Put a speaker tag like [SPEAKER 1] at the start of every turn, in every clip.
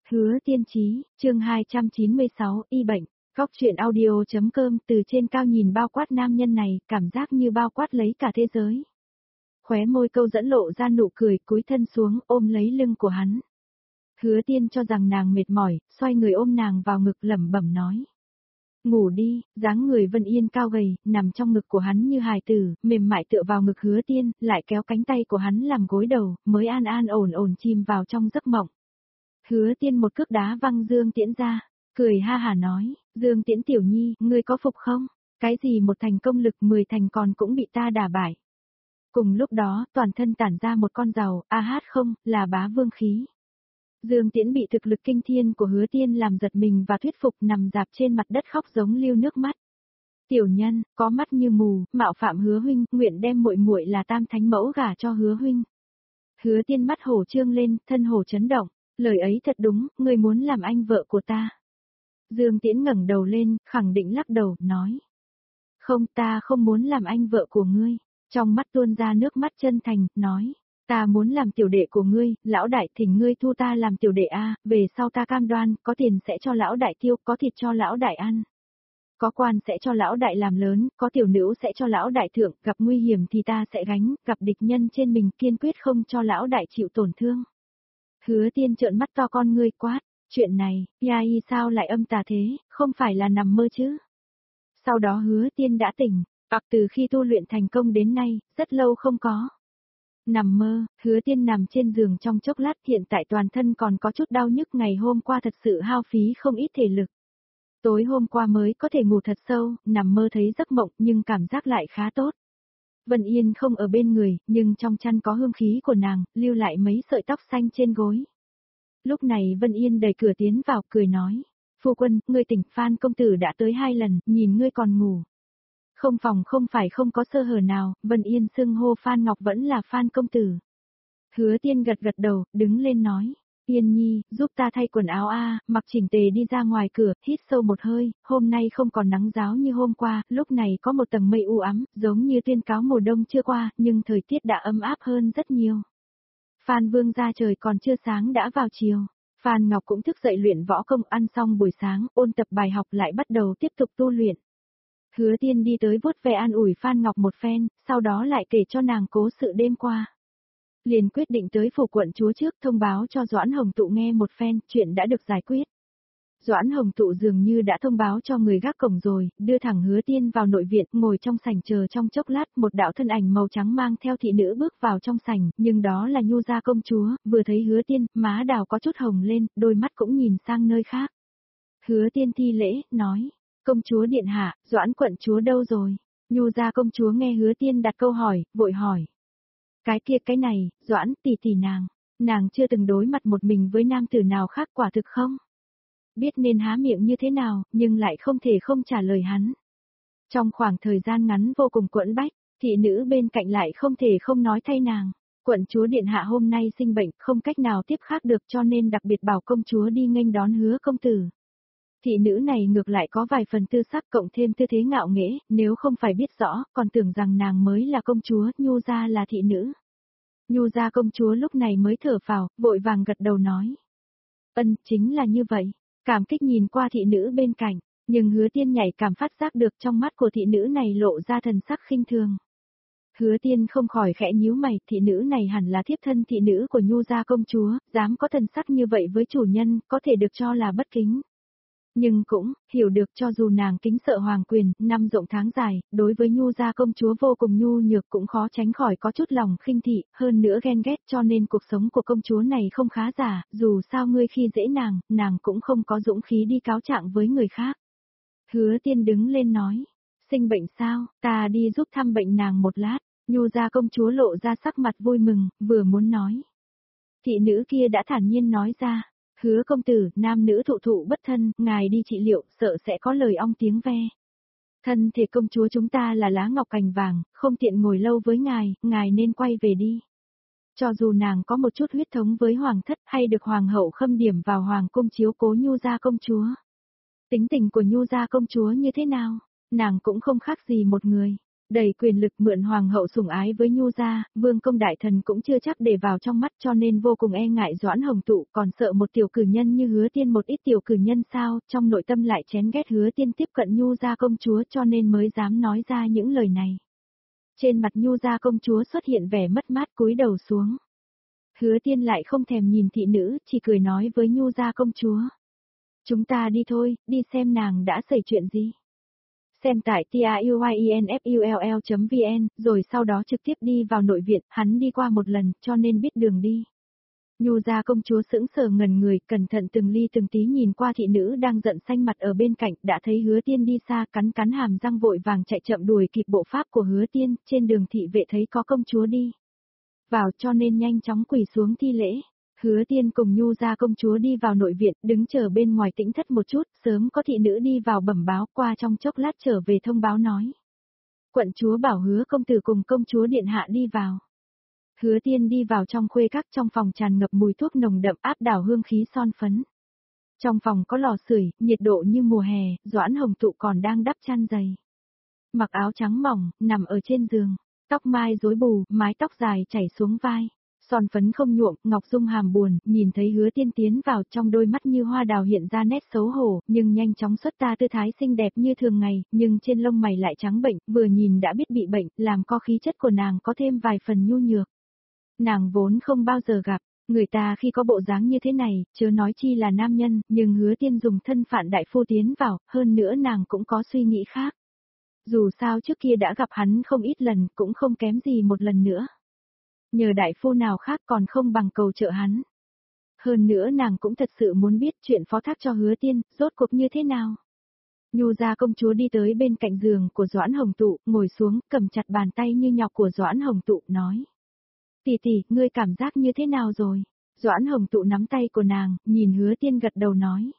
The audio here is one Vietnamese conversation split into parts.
[SPEAKER 1] Hứa Tiên Chí, chương 296, y bệnh. Góc truyện audio.com. Từ trên cao nhìn bao quát nam nhân này, cảm giác như bao quát lấy cả thế giới. Khóe môi câu dẫn lộ ra nụ cười, cúi thân xuống, ôm lấy lưng của hắn. Hứa Tiên cho rằng nàng mệt mỏi, xoay người ôm nàng vào ngực lẩm bẩm nói. Ngủ đi, dáng người Vân Yên cao gầy, nằm trong ngực của hắn như hài tử, mềm mại tựa vào ngực Hứa Tiên, lại kéo cánh tay của hắn làm gối đầu, mới an an ổn ổn chìm vào trong giấc mộng. Hứa Tiên một cước đá văng Dương Tiễn ra, cười ha hả nói, Dương Tiễn tiểu nhi, ngươi có phục không? Cái gì một thành công lực 10 thành còn cũng bị ta đả bại. Cùng lúc đó, toàn thân tản ra một con rào, a hát không, là bá vương khí. Dương Tiễn bị thực lực kinh thiên của Hứa Tiên làm giật mình và thuyết phục, nằm dạp trên mặt đất khóc giống lưu nước mắt. Tiểu nhân, có mắt như mù, mạo phạm Hứa huynh, nguyện đem muội muội là Tam Thánh mẫu gả cho Hứa huynh. Hứa Tiên mắt hổ trương lên, thân hổ chấn động, lời ấy thật đúng, ngươi muốn làm anh vợ của ta. Dương Tiễn ngẩng đầu lên, khẳng định lắc đầu, nói. Không, ta không muốn làm anh vợ của ngươi. Trong mắt tuôn ra nước mắt chân thành, nói. Ta muốn làm tiểu đệ của ngươi, lão đại thỉnh ngươi thu ta làm tiểu đệ a, về sau ta cam đoan, có tiền sẽ cho lão đại tiêu, có thịt cho lão đại ăn. Có quan sẽ cho lão đại làm lớn, có tiểu nữ sẽ cho lão đại thượng, gặp nguy hiểm thì ta sẽ gánh, gặp địch nhân trên mình kiên quyết không cho lão đại chịu tổn thương. Hứa Tiên trợn mắt to con ngươi quát, chuyện này, Yai sao lại âm tà thế, không phải là nằm mơ chứ. Sau đó Hứa Tiên đã tỉnh, từ khi tu luyện thành công đến nay, rất lâu không có. Nằm mơ, Hứa Tiên nằm trên giường trong chốc lát, hiện tại toàn thân còn có chút đau nhức, ngày hôm qua thật sự hao phí không ít thể lực. Tối hôm qua mới có thể ngủ thật sâu, nằm mơ thấy giấc mộng nhưng cảm giác lại khá tốt. Vân Yên không ở bên người, nhưng trong chăn có hương khí của nàng, lưu lại mấy sợi tóc xanh trên gối. Lúc này Vân Yên đẩy cửa tiến vào, cười nói. Phu quân, ngươi tỉnh, Phan công tử đã tới 2 lần, nhìn ngươi còn ngủ. Không phòng không phải không có sơ hở nào, Vân Yên xưng hô Phan Ngọc vẫn là Phan công tử. Hứa Tiên gật gật đầu, đứng lên nói. Yên nhi, giúp ta thay quần áo mặc chỉnh tề đi ra ngoài cửa, hít sâu một hơi, hôm nay không còn nắng ráo như hôm qua, lúc này có một tầng mây u ám, giống như tuyên cáo mùa đông chưa qua, nhưng thời tiết đã ấm áp hơn rất nhiều. Phan Vương ra trời còn chưa sáng đã vào chiều. Phan Ngọc cũng thức dậy luyện võ công, ăn xong buổi sáng, ôn tập bài học lại bắt đầu tiếp tục tu luyện. Hứa Tiên đi tới vuốt ve an ủi Phan Ngọc một phen, sau đó lại kể cho nàng cố sự đêm qua. Liền quyết định tới phủ quận chúa trước, thông báo cho Doãn Hồng Tụ nghe một phen, chuyện đã được giải quyết. Doãn Hồng Tụ dường như đã thông báo cho người gác cổng rồi, đưa thẳng Hứa Tiên vào nội viện, ngồi trong sảnh chờ trong chốc lát, một đạo thân ảnh màu trắng mang theo thị nữ bước vào trong sảnh, nhưng đó là Nhu gia công chúa, vừa thấy Hứa Tiên, má đào có chút hồng lên, đôi mắt cũng nhìn sang nơi khác. Hứa Tiên thi lễ, nói, công chúa điện hạ, Doãn quận chúa đâu rồi? Nhu gia công chúa nghe Hứa Tiên đặt câu hỏi, vội hỏi. Cái kia cái này, Doãn tỷ nàng chưa từng đối mặt một mình với nam tử nào khác, quả thực không? Biết nên há miệng như thế nào, nhưng lại không thể không trả lời hắn. Trong khoảng thời gian ngắn vô cùng quẫn bách, thị nữ bên cạnh lại không thể không nói thay nàng. Quận chúa điện hạ hôm nay sinh bệnh, không cách nào tiếp khác được, cho nên đặc biệt bảo công chúa đi nghênh đón Hứa công tử. Thị nữ này ngược lại có vài phần tư sắc, cộng thêm tư thế ngạo nghễ, nếu không phải biết rõ, còn tưởng rằng nàng mới là công chúa, Nhu gia là thị nữ. Nhu gia công chúa lúc này mới thở phào, vội vàng gật đầu nói. Chính là như vậy. Cảm kích nhìn qua thị nữ bên cạnh, nhưng Hứa Tiên nhạy cảm phát giác được trong mắt của thị nữ này lộ ra thần sắc khinh thường. Hứa Tiên không khỏi khẽ nhíu mày, thị nữ này hẳn là thiếp thân thị nữ của Nhu gia công chúa, dám có thần sắc như vậy với chủ nhân, có thể được cho là bất kính. Nhưng cũng, hiểu được cho dù nàng kính sợ hoàng quyền, năm rộng tháng dài, đối với Nhu gia công chúa vô cùng nhu nhược cũng khó tránh khỏi có chút lòng khinh thị, hơn nữa ghen ghét, cho nên cuộc sống của công chúa này không khá giả, dù sao ngươi khi dễ nàng cũng không có dũng khí đi cáo trạng với người khác. Hứa Tiên đứng lên nói, sinh bệnh sao, ta đi giúp thăm bệnh nàng một lát. Nhu gia công chúa lộ ra sắc mặt vui mừng, vừa muốn nói. Thị nữ kia đã thản nhiên nói ra. Hứa công tử, nam nữ thụ bất thân, ngài đi trị liệu, sợ sẽ có lời ong tiếng ve. Thân thể công chúa chúng ta là lá ngọc cành vàng, không tiện ngồi lâu với ngài nên quay về đi. Cho dù nàng có một chút huyết thống với hoàng thất hay được hoàng hậu khâm điểm vào hoàng cung chiếu cố Nhu gia công chúa. Tính tình của Nhu gia công chúa như thế nào? Nàng cũng không khác gì một người. Đầy quyền lực mượn hoàng hậu sủng ái với Nhu gia, vương công đại thần cũng chưa chắc để vào trong mắt cho nên vô cùng e ngại Doãn Hồng Tụ, còn sợ một tiểu cử nhân như Hứa Tiên một ít tiểu cử nhân sao, trong nội tâm lại chén ghét Hứa Tiên tiếp cận Nhu gia công chúa cho nên mới dám nói ra những lời này. Trên mặt Nhu gia công chúa xuất hiện vẻ mất mát cúi đầu xuống. Hứa Tiên lại không thèm nhìn thị nữ, chỉ cười nói với Nhu gia công chúa. Chúng ta đi thôi, đi xem nàng đã xảy chuyện gì. Xem tại tiuyinfull.vn, rồi sau đó trực tiếp đi vào nội viện, hắn đi qua một lần, cho nên biết đường đi. Nhu gia công chúa sững sờ ngẩn người, cẩn thận từng ly từng tí nhìn qua thị nữ đang giận xanh mặt ở bên cạnh, đã thấy Hứa Tiên đi xa, cắn cắn hàm răng vội vàng chạy chậm đuổi kịp bộ pháp của Hứa Tiên, trên đường thị vệ thấy có công chúa đi vào cho nên nhanh chóng quỳ xuống thi lễ. Hứa Tiên cùng Nhu gia công chúa đi vào nội viện, đứng chờ bên ngoài tĩnh thất một chút, sớm có thị nữ đi vào bẩm báo, qua trong chốc lát trở về thông báo nói. Quận chúa bảo Hứa công tử cùng công chúa điện hạ đi vào. Hứa Tiên đi vào trong khuê các, trong phòng tràn ngập mùi thuốc nồng đậm áp đảo hương khí son phấn. Trong phòng có lò sưởi, nhiệt độ như mùa hè, Doãn Hồng Tụ còn đang đắp chăn dày. Mặc áo trắng mỏng, nằm ở trên giường, tóc mai rối bù, mái tóc dài chảy xuống vai. Son phấn không nhuộm, ngọc dung hàm buồn, nhìn thấy Hứa Tiên tiến vào trong đôi mắt như hoa đào hiện ra nét xấu hổ, nhưng nhanh chóng xuất ta tư thái xinh đẹp như thường ngày, nhưng trên lông mày lại trắng bệnh, vừa nhìn đã biết bị bệnh, làm co khí chất của nàng có thêm vài phần nhu nhược. Nàng vốn không bao giờ gặp, người ta khi có bộ dáng như thế này, chớ nói chi là nam nhân, nhưng Hứa Tiên dùng thân phận đại phu tiến vào, hơn nữa nàng cũng có suy nghĩ khác. Dù sao trước kia đã gặp hắn không ít lần, cũng không kém gì một lần nữa. Nhờ đại phu nào khác còn không bằng cầu trợ hắn. Hơn nữa nàng cũng thật sự muốn biết chuyện phó thác cho Hứa Tiên, rốt cuộc như thế nào. Nhu gia công chúa đi tới bên cạnh giường của Doãn Hồng Tụ, ngồi xuống, cầm chặt bàn tay như nhọc của Doãn Hồng Tụ, nói. Tỷ tỷ, ngươi cảm giác như thế nào rồi? Doãn Hồng Tụ nắm tay của nàng, nhìn Hứa Tiên gật đầu nói.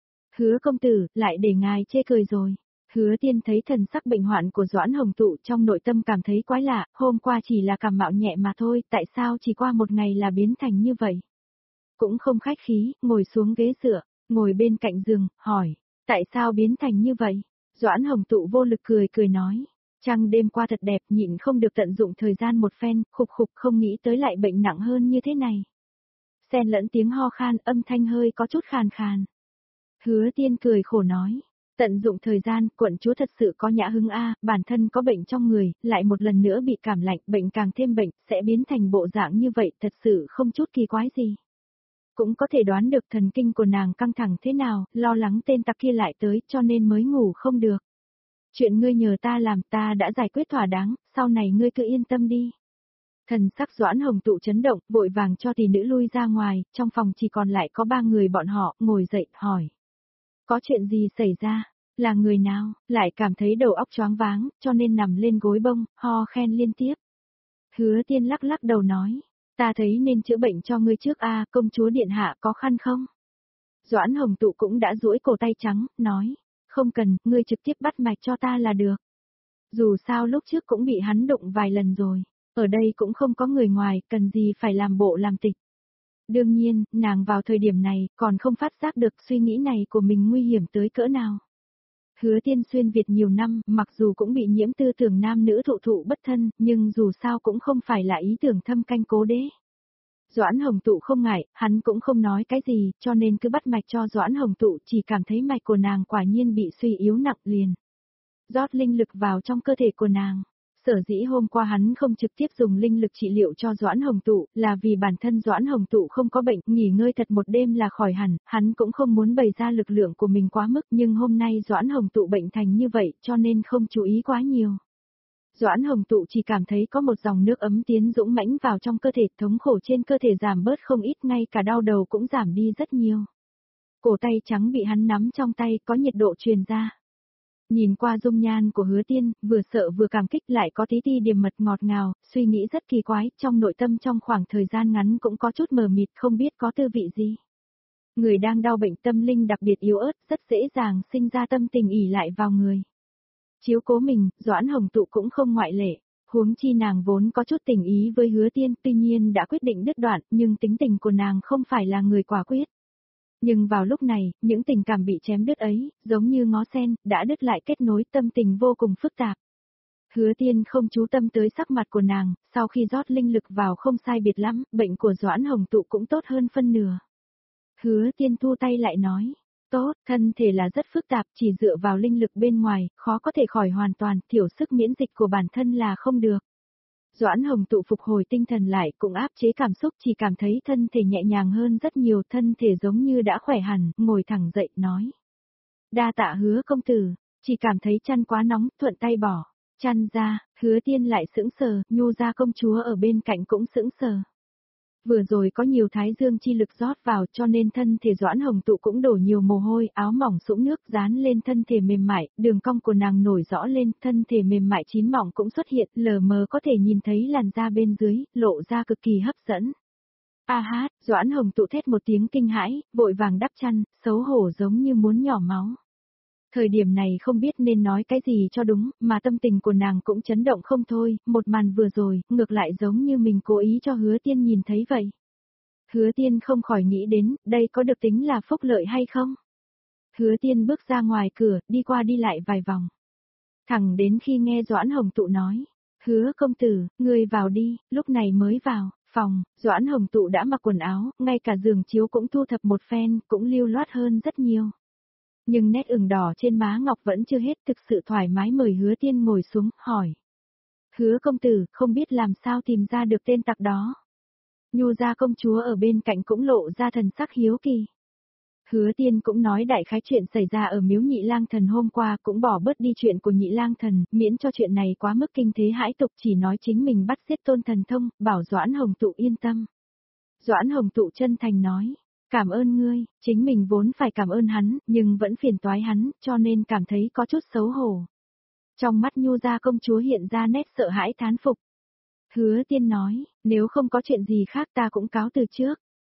[SPEAKER 1] Hứa công tử, lại để ngài chê cười rồi. Hứa Tiên thấy thần sắc bệnh hoạn của Doãn Hồng Tụ trong nội tâm cảm thấy quái lạ, hôm qua chỉ là cảm mạo nhẹ mà thôi, tại sao chỉ qua một ngày là biến thành như vậy? Cũng không khách khí, ngồi xuống ghế dựa, ngồi bên cạnh giường, hỏi, tại sao biến thành như vậy? Doãn Hồng Tụ vô lực cười cười nói, trăng đêm qua thật đẹp, nhịn không được tận dụng thời gian một phen, khục khục không nghĩ tới lại bệnh nặng hơn như thế này. Xen lẫn tiếng ho khan, âm thanh hơi có chút khàn khàn. Hứa Tiên cười khổ nói. Tận dụng thời gian, quận chúa thật sự có nhã hứng a, bản thân có bệnh trong người, lại một lần nữa bị cảm lạnh, bệnh càng thêm bệnh, sẽ biến thành bộ dạng như vậy, thật sự không chút kỳ quái gì. Cũng có thể đoán được thần kinh của nàng căng thẳng thế nào, lo lắng tên tặc kia lại tới, cho nên mới ngủ không được. Chuyện ngươi nhờ ta làm ta đã giải quyết thỏa đáng, sau này ngươi cứ yên tâm đi. Thần sắc Doãn Hồng Tụ chấn động, vội vàng cho tỷ nữ lui ra ngoài, trong phòng chỉ còn lại có 3 người bọn họ, ngồi dậy, hỏi. Có chuyện gì xảy ra? Là người nào? Lại cảm thấy đầu óc choáng váng, cho nên nằm lên gối bông, ho khen liên tiếp. Hứa Tiên lắc lắc đầu nói, ta thấy nên chữa bệnh cho ngươi trước a, công chúa điện hạ có khăn không? Doãn Hồng Tụ cũng đã duỗi cổ tay trắng, nói, không cần, ngươi trực tiếp bắt mạch cho ta là được. Dù sao lúc trước cũng bị hắn đụng vài lần rồi, ở đây cũng không có người ngoài, cần gì phải làm bộ làm tịch. Đương nhiên, nàng vào thời điểm này, còn không phát giác được suy nghĩ này của mình nguy hiểm tới cỡ nào. Hứa Tiên xuyên Việt nhiều năm, mặc dù cũng bị nhiễm tư tưởng nam nữ thụ thụ bất thân, nhưng dù sao cũng không phải là ý tưởng thâm canh cố đế. Doãn Hồng Tụ không ngại, hắn cũng không nói cái gì, cho nên cứ bắt mạch cho Doãn Hồng Tụ, chỉ cảm thấy mạch của nàng quả nhiên bị suy yếu nặng liền. Rót linh lực vào trong cơ thể của nàng. Sở dĩ hôm qua hắn không trực tiếp dùng linh lực trị liệu cho Doãn Hồng Tụ, là vì bản thân Doãn Hồng Tụ không có bệnh, nghỉ ngơi thật một đêm là khỏi hẳn, hắn cũng không muốn bày ra lực lượng của mình quá mức, nhưng hôm nay Doãn Hồng Tụ bệnh thành như vậy, cho nên không chú ý quá nhiều. Doãn Hồng Tụ chỉ cảm thấy có một dòng nước ấm tiến dũng mãnh vào trong cơ thể, thống khổ trên cơ thể giảm bớt không ít, ngay cả đau đầu cũng giảm đi rất nhiều. Cổ tay trắng bị hắn nắm trong tay, có nhiệt độ truyền ra. Nhìn qua dung nhan của Hứa Tiên, vừa sợ vừa cảm kích, lại có tí ti điềm mật ngọt ngào, suy nghĩ rất kỳ quái, trong nội tâm trong khoảng thời gian ngắn cũng có chút mờ mịt, không biết có tư vị gì. Người đang đau bệnh tâm linh đặc biệt yếu ớt, rất dễ dàng sinh ra tâm tình ỷ lại vào người. Chiếu cố mình, Doãn Hồng Tụ cũng không ngoại lệ. Huống chi nàng vốn có chút tình ý với Hứa Tiên, tuy nhiên đã quyết định đứt đoạn, nhưng tính tình của nàng không phải là người quả quyết. Nhưng vào lúc này, những tình cảm bị chém đứt ấy, giống như ngó sen, đã đứt lại kết nối, tâm tình vô cùng phức tạp. Hứa Tiên không chú tâm tới sắc mặt của nàng, sau khi rót linh lực vào không sai biệt lắm, bệnh của Doãn Hồng Tụ cũng tốt hơn phân nửa. Hứa Tiên thu tay lại nói, tốt, thân thể là rất phức tạp, chỉ dựa vào linh lực bên ngoài, khó có thể khỏi hoàn toàn, thiểu sức miễn dịch của bản thân là không được. Doãn Hồng Tụ phục hồi tinh thần lại, cũng áp chế cảm xúc, chỉ cảm thấy thân thể nhẹ nhàng hơn rất nhiều, thân thể giống như đã khỏe hẳn, ngồi thẳng dậy, nói. Đa tạ Hứa công tử, chỉ cảm thấy chăn quá nóng, thuận tay bỏ. Chăn ra, Hứa Tiên lại sững sờ, Nhu gia công chúa ở bên cạnh cũng sững sờ. Vừa rồi có nhiều thái dương chi lực rót vào cho nên thân thể Doãn Hồng Tụ cũng đổ nhiều mồ hôi, áo mỏng sũng nước dán lên thân thể mềm mại, đường cong của nàng nổi rõ lên, thân thể mềm mại chín mỏng cũng xuất hiện, lờ mờ có thể nhìn thấy làn da bên dưới, lộ ra cực kỳ hấp dẫn. A hát, Doãn Hồng Tụ thét một tiếng kinh hãi, vội vàng đắp chăn, xấu hổ giống như muốn nhỏ máu. Thời điểm này không biết nên nói cái gì cho đúng, mà tâm tình của nàng cũng chấn động không thôi, một màn vừa rồi, ngược lại giống như mình cố ý cho Hứa Tiên nhìn thấy vậy. Hứa Tiên không khỏi nghĩ đến, đây có được tính là phúc lợi hay không? Hứa Tiên bước ra ngoài cửa, đi qua đi lại vài vòng. Thẳng đến khi nghe Doãn Hồng Tụ nói, Hứa công tử, ngươi vào đi, lúc này mới vào, phòng, Doãn Hồng Tụ đã mặc quần áo, ngay cả giường chiếu cũng thu thập một phen, cũng lưu loát hơn rất nhiều. Nhưng nét ửng đỏ trên má ngọc vẫn chưa hết, thực sự thoải mái, mời Hứa Tiên ngồi xuống, hỏi. Hứa công tử, không biết làm sao tìm ra được tên tặc đó. Nhu gia công chúa ở bên cạnh cũng lộ ra thần sắc hiếu kỳ. Hứa Tiên cũng nói đại khái chuyện xảy ra ở miếu Nhị Lang Thần hôm qua, cũng bỏ bớt đi chuyện của Nhị Lang Thần, miễn cho chuyện này quá mức kinh thế hãi tục, chỉ nói chính mình bắt giết Tôn Thần Thông, bảo Doãn Hồng Tụ yên tâm. Doãn Hồng Tụ chân thành nói. Cảm ơn ngươi, chính mình vốn phải cảm ơn hắn, nhưng vẫn phiền toái hắn, cho nên cảm thấy có chút xấu hổ. Trong mắt Nhu gia công chúa hiện ra nét sợ hãi thán phục. Hứa Tiên nói, nếu không có chuyện gì khác ta cũng cáo từ trước.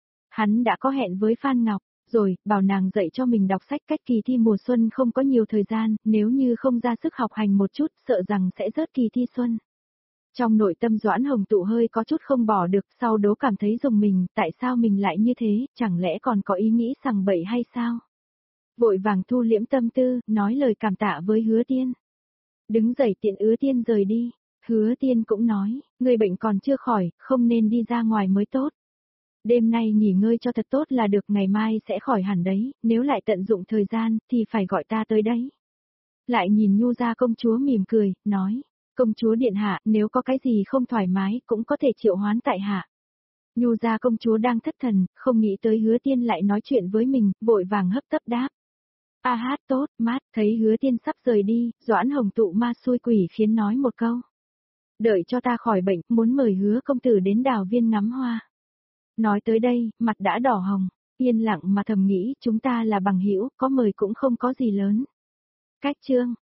[SPEAKER 1] Hắn đã có hẹn với Phan Ngọc, rồi, bảo nàng dạy cho mình đọc sách, cách kỳ thi mùa xuân không có nhiều thời gian, nếu như không ra sức học hành một chút, sợ rằng sẽ rớt kỳ thi xuân. Trong nội tâm Doãn Hồng Tụ hơi có chút không bỏ được, sau đó cảm thấy rùng mình, tại sao mình lại như thế, chẳng lẽ còn có ý nghĩ sằng bậy hay sao? Vội vàng thu liễm tâm tư, nói lời cảm tạ với Hứa Tiên. Đứng dậy tiện Hứa Tiên rời đi, Hứa Tiên cũng nói, người bệnh còn chưa khỏi, không nên đi ra ngoài mới tốt. Đêm nay nghỉ ngơi cho thật tốt là được, ngày mai sẽ khỏi hẳn đấy, nếu lại tận dụng thời gian, thì phải gọi ta tới đấy. Lại nhìn Nhu gia công chúa mỉm cười, nói. Công chúa điện hạ, nếu có cái gì không thoải mái, cũng có thể triệu hoán tại hạ. Nhu gia công chúa đang thất thần, không nghĩ tới Hứa Tiên lại nói chuyện với mình, vội vàng hấp tấp đáp. A hát tốt, mát, thấy Hứa Tiên sắp rời đi, Doãn Hồng Tụ ma xui quỷ khiến nói một câu. Đợi cho ta khỏi bệnh, muốn mời Hứa công tử đến đào viên ngắm hoa. Nói tới đây, mặt đã đỏ hồng, yên lặng mà thầm nghĩ, chúng ta là bằng hữu, có mời cũng không có gì lớn. Cách chương